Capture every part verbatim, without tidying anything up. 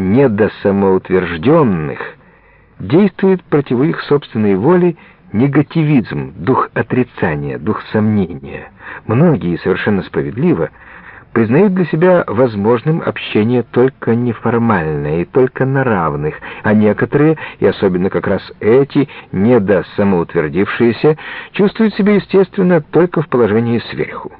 недосамоутвержденных действует против их собственной воли негативизм, дух отрицания, дух сомнения. Многие, совершенно справедливо, признают для себя возможным общение только неформальное и только на равных, а некоторые, и особенно как раз эти, недосамоутвердившиеся, чувствуют себя, естественно, только в положении сверху.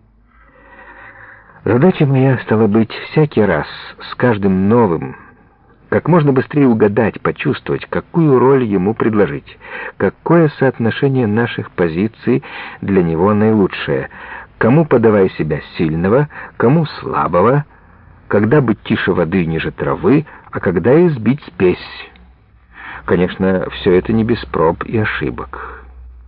Задача моя стала быть всякий раз, с каждым новым, как можно быстрее угадать, почувствовать, какую роль ему предложить, какое соотношение наших позиций для него наилучшее, кому подавай себя сильного, кому слабого, когда быть тише воды ниже травы, а когда избить спесь. Конечно, все это не без проб и ошибок.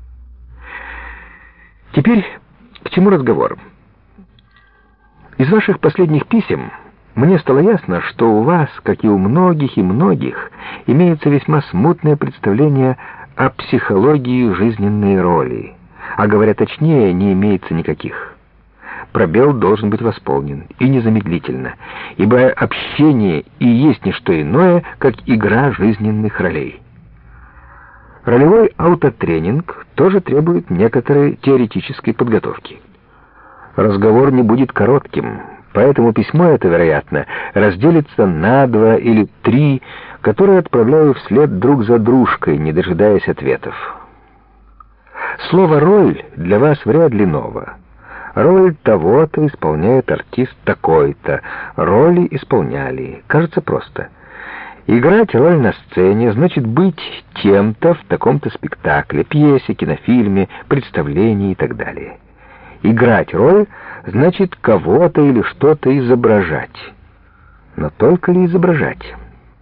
Теперь к чему разговор? Из ваших последних писем мне стало ясно, что у вас, как и у многих и многих, имеется весьма смутное представление о психологии жизненной роли, а говоря точнее, не имеется никаких. Пробел должен быть восполнен, и незамедлительно, ибо общение и есть не что иное, как игра жизненных ролей. Ролевой аутотренинг тоже требует некоторой теоретической подготовки. Разговор не будет коротким, поэтому письмо это, вероятно, разделится на два или три, которые отправляю вслед друг за дружкой, не дожидаясь ответов. Слово «роль» для вас вряд ли ново. Роль того-то исполняет артист такой-то, роли исполняли. Кажется просто. Играть роль на сцене значит быть тем-то в таком-то спектакле, пьесе, кинофильме, представлении и так далее. Играть роль значит кого-то или что-то изображать. Но только ли изображать?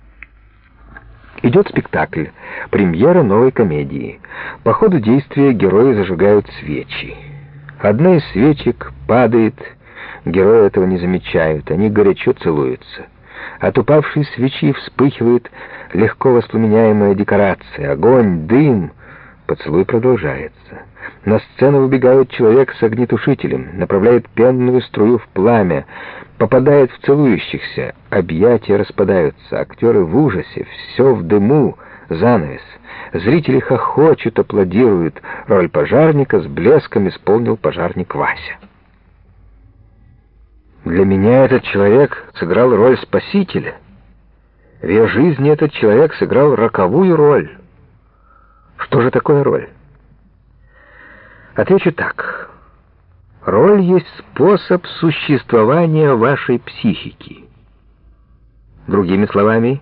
Идет спектакль, премьера новой комедии. По ходу действия герои зажигают свечи. Одна из свечек падает, герои этого не замечают, они горячо целуются. От упавшей свечи вспыхивает легко воспламеняемая декорация, огонь, дым. Поцелуй продолжается. На сцену выбегает человек с огнетушителем, направляет пенную струю в пламя, попадает в целующихся, объятия распадаются, актеры в ужасе, все в дыму, занавес. Зрители хохочут, аплодируют. Роль пожарника с блеском исполнил пожарник Вася. Для меня этот человек сыграл роль спасителя. В ее жизни этот человек сыграл роковую роль. Что же такое роль? Отвечу так. Роль есть способ существования вашей психики. Другими словами,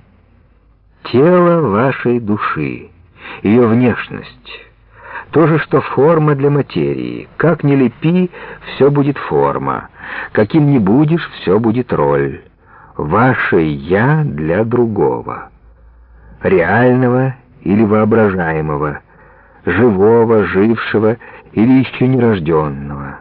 тело вашей души, ее внешность. То же, что форма для материи. Как ни лепи, все будет форма. Каким ни будешь, все будет роль. Ваше «я» для другого. Реального или воображаемого. Живого, жившего или еще нерожденного.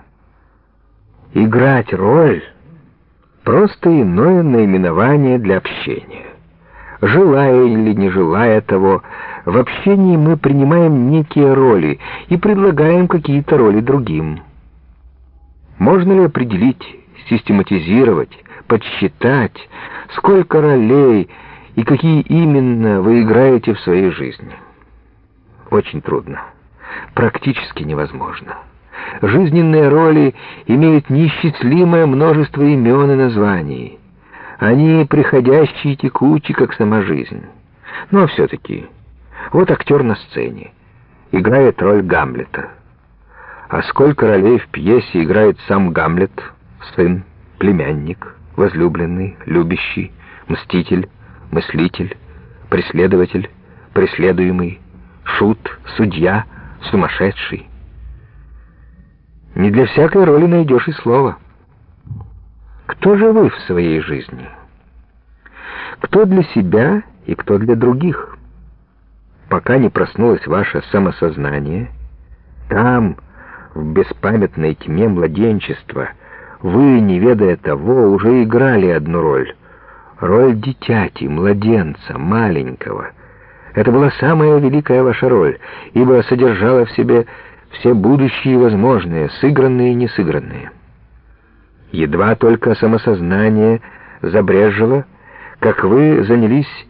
Играть роль — просто иное наименование для общения. Желая или не желая того, в общении мы принимаем некие роли и предлагаем какие-то роли другим. Можно ли определить, систематизировать, подсчитать, сколько ролей и какие именно вы играете в своей жизни? Очень трудно, практически невозможно. Жизненные роли имеют неисчислимое множество имен и названий. Они приходящие и текучие, как сама жизнь. Но все-таки, вот актер на сцене, играет роль Гамлета. А сколько ролей в пьесе играет сам Гамлет: сын, племянник, возлюбленный, любящий, мститель, мыслитель, преследователь, преследуемый, шут, судья, сумасшедший. Не для всякой роли найдешь и слова. Кто же вы в своей жизни? Кто для себя и кто для других? Пока не проснулось ваше самосознание, там, в беспамятной тьме младенчества, вы, не ведая того, уже играли одну роль. Роль дитяти, младенца, маленького. Это была самая великая ваша роль, ибо содержала в себе все будущие и возможные, сыгранные и несыгранные. Едва только самосознание забрежило, как вы занялись